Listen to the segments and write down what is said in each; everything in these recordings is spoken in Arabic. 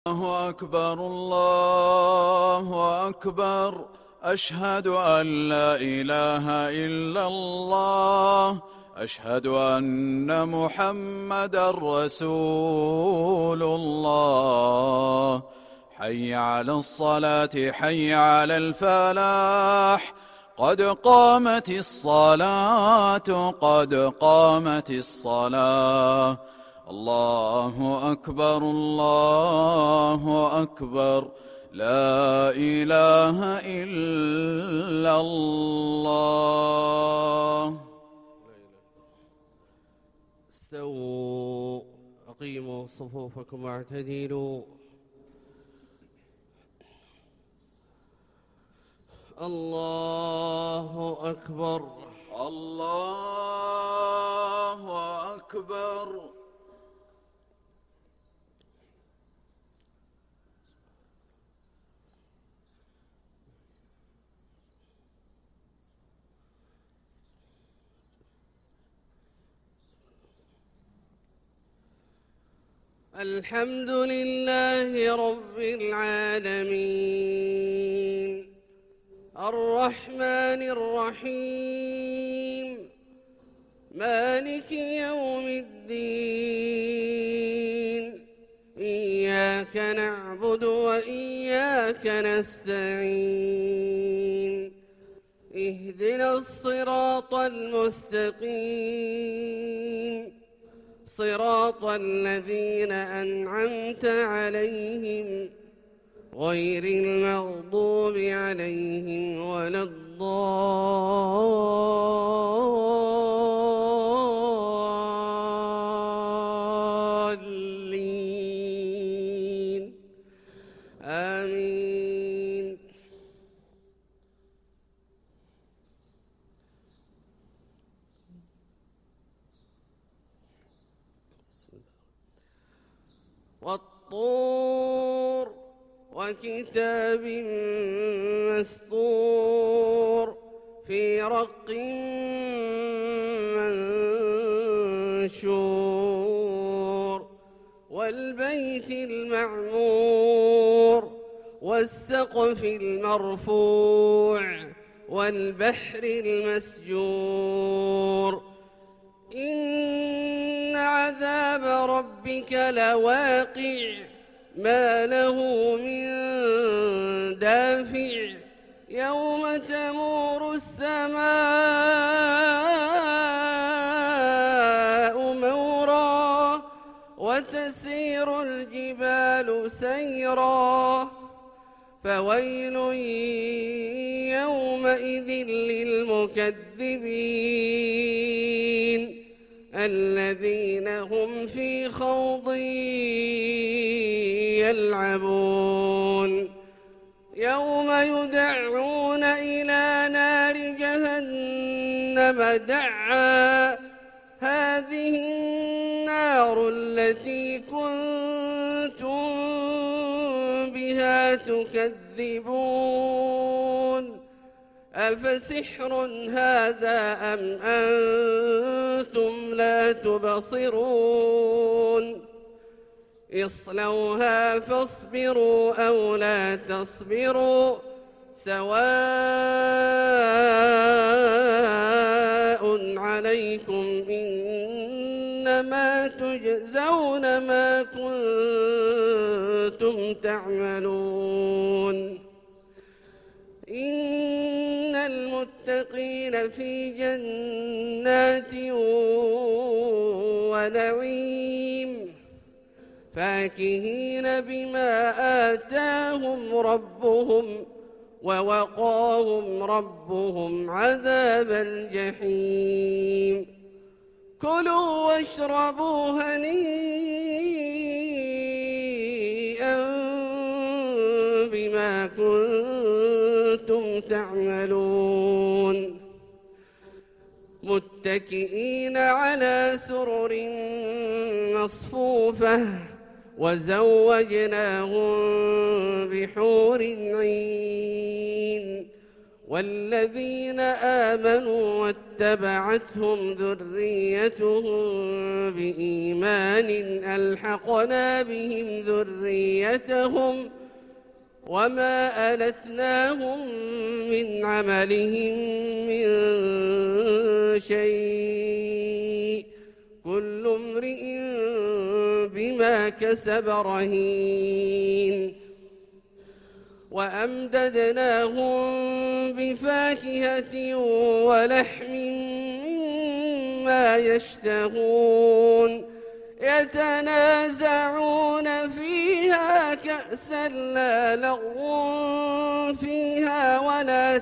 الله أكبر الله أكبر أشهد أن لا إله إلا الله أشهد أن محمدا رسول الله حي على الصلاة حي على الفلاح قد قامت الصلاة قد قامت الصلاة الله أكبر الله أكبر لا إله إلا الله. استووا أقيموا صفوفكم واعتدلوا. الله أكبر الله أكبر. الحمد لله رب العالمين الرحمن الرحيم مالك يوم الدين إياك نعبد وإياك نستعين اهدنا الصراط المستقيم صراط الذين أنعمت عليهم غير المغضوب عليهم ولا الضالين آمين. والطور وكتاب مسطور في رق منشور والبيت المعمور والسقف المرفوع والبحر المسجور إن عذاب ربك لواقع ما له من دافع يوم تمور السماء مورا وتسير الجبال سيرا فويل يومئذ للمكذبين الذين هم في خوض يلعبون يوم يدعون إلى نار جهنم دعا هذه النار التي كنتم بها تكذبون أفسحر هذا أم أنتم لا تبصرون اصلوها فاصبروا أو لا تصبروا سواء عليكم إنما تجزون ما كنتم تعملون إن المتقين في جنات ونعيم فاكهين بما آتاهم ربهم ووقاهم ربهم عذاب الجحيم كلوا واشربوا هنيئا بما كنتم تعملون متكئين على سرر مصفوفة وزوجناهم بحور عين والذين آمنوا واتبعتهم ذريتهم بإيمان ألحقنا بهم ذريتهم وما ألتناهم من عملهم من شيء كل امرئ بما كسب رهين وأمددناهم بفاكهة ولحم مما يشتهون يتنازعون فيها كأسا لا لغو فيها ولا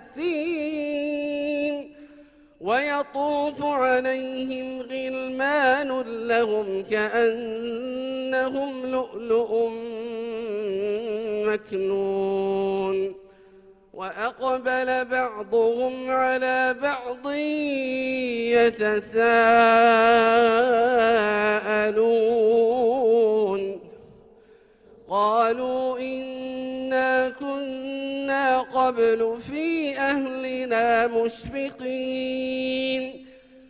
تأثيم ويطوف عليهم غلمان لهم كأنهم لؤلؤ مكنون وأقبل بعضهم على بعض يتساءلون قالوا إنا كنا قبل في أهلنا مشفقين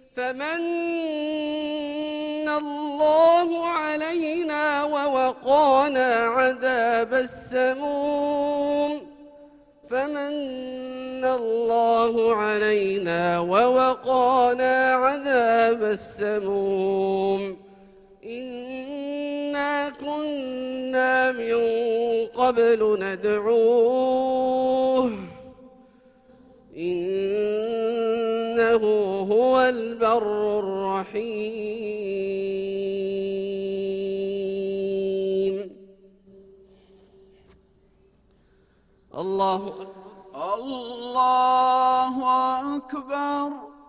فمن الله علينا ووقانا عذاب السموم فمن الله علينا ووقانا عذاب السموم إنا كنا من قبل ندعوه إنه هو البر الرحيم. الله أكبر. الله أكبر.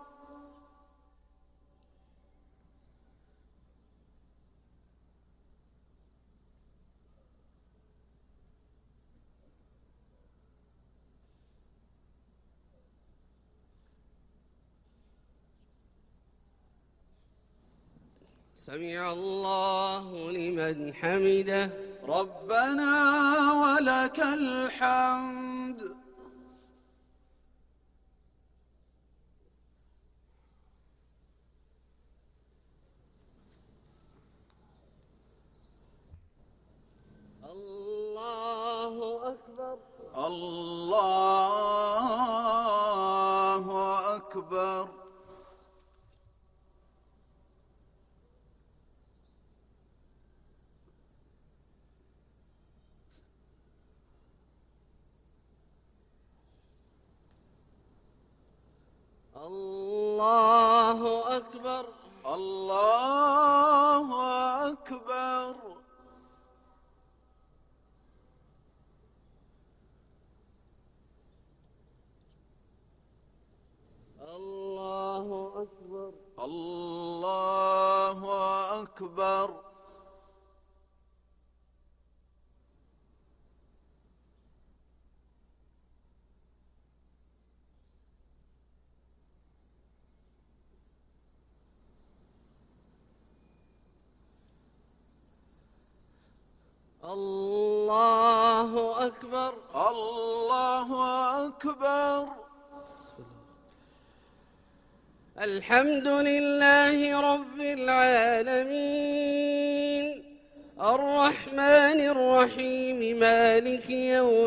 سمع الله لمن حمده. ربنا ولك الحمد. الله أكبر. الله أكبر. الله أكبر. الله أكبر. الله أكبر. الله أكبر. الله أكبر. الله أكبر. الحمد لله رب العالمين الرحمن الرحيم مالك يوم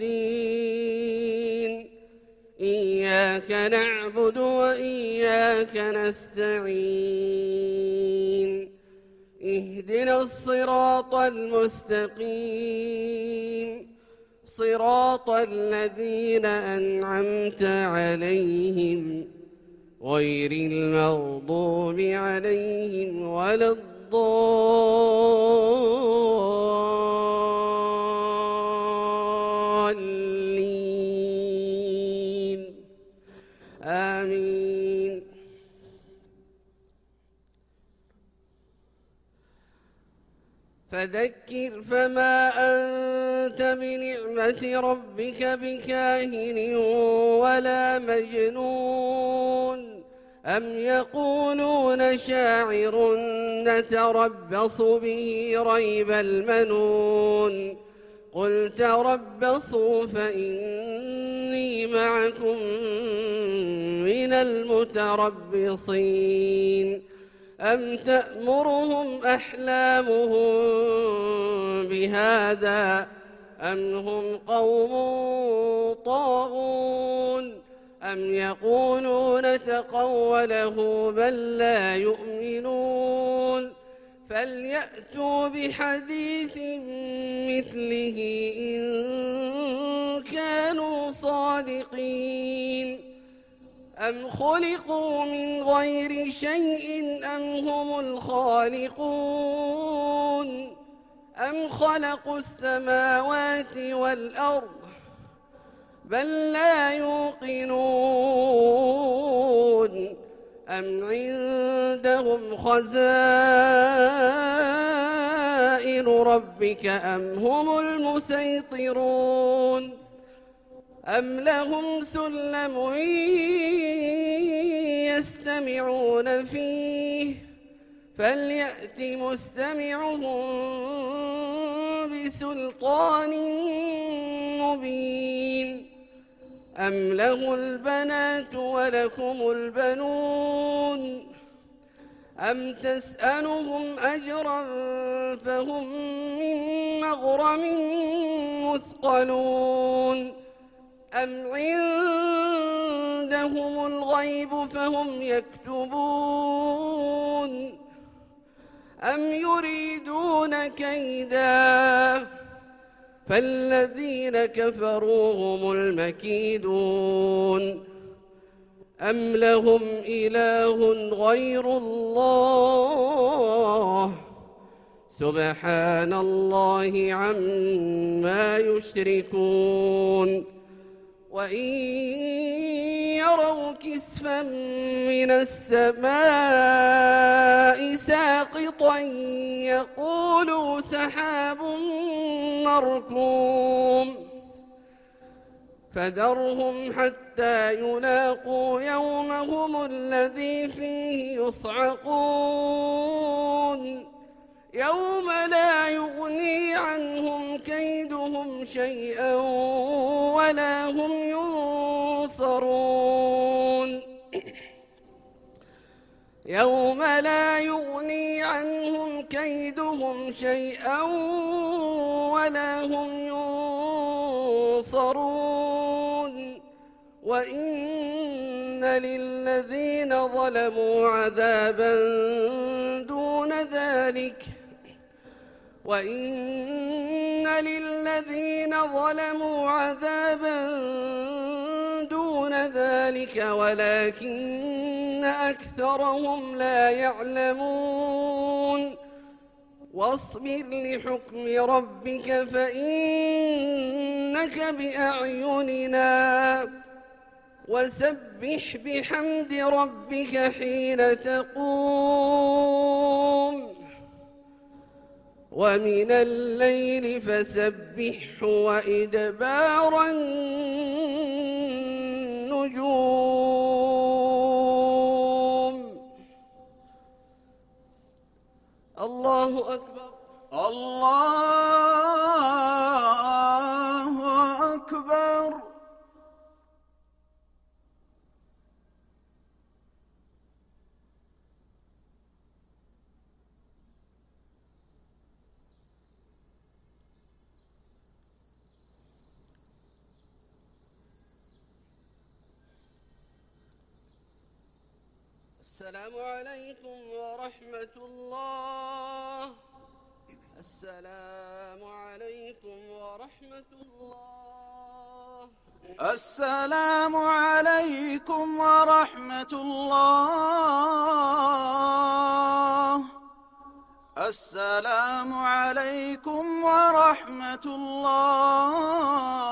الدين إياك نعبد وإياك نستعين اهدنا الصراط المستقيم صراط الذين أنعمت عليهم غير المغضوب عليهم ولا الضالين آمين. فذكر فما أنت بنعمة ربك بكاهن ولا مجنون أم يقولون شاعر نتربص به ريب المنون قل قل تربصوا فإني معكم من المتربصين أم تأمرهم أحلامهم بهذا أم هم قوم طاغون أم يقولون تقوله بل لا يؤمنون فليأتوا بحديث مثله إن كانوا صادقين أم خلقوا من غير شيء أم هم الخالقون أم خلقوا السماوات والأرض بل لا يوقنون أم عندهم خزائن ربك أم هم المسيطرون أم لهم سلم يستمعون فيه فليأت مستمعهم بسلطان مبين أم له البنات ولكم البنون أم تسألهم أجرا فهم من مغرم مثقلون أم عندهم الغيب فهم يكتبون أم يريدون كيدا فالذين كفروا هم المكيدون أم لهم إله غير الله سبحان الله عما يشركون وإن يروا كسفا من السماء ساقطا يقولوا سحاب مركوم فذرهم حتى يلاقوا يومهم الذي فيه يصعقون يوم لا يغني عنهم كيدهم شيئا ولا هم ينصرون يوم لا يغني عنهم كيدهم شيئا ولا هم ينصرون وإن للذين ظلموا عذابا دون ذلك وإن للذين ظلموا عذابا دون ذلك ولكن أكثرهم لا يعلمون واصبر لحكم ربك فإنك بأعيننا وسبح بحمد ربك حين تقوم ومن الليل فسبحه وإدبار النجوم الله أكبر الله أكبر السلام عليكم ورحمة الله السلام عليكم ورحمة الله السلام عليكم ورحمة الله السلام عليكم ورحمة الله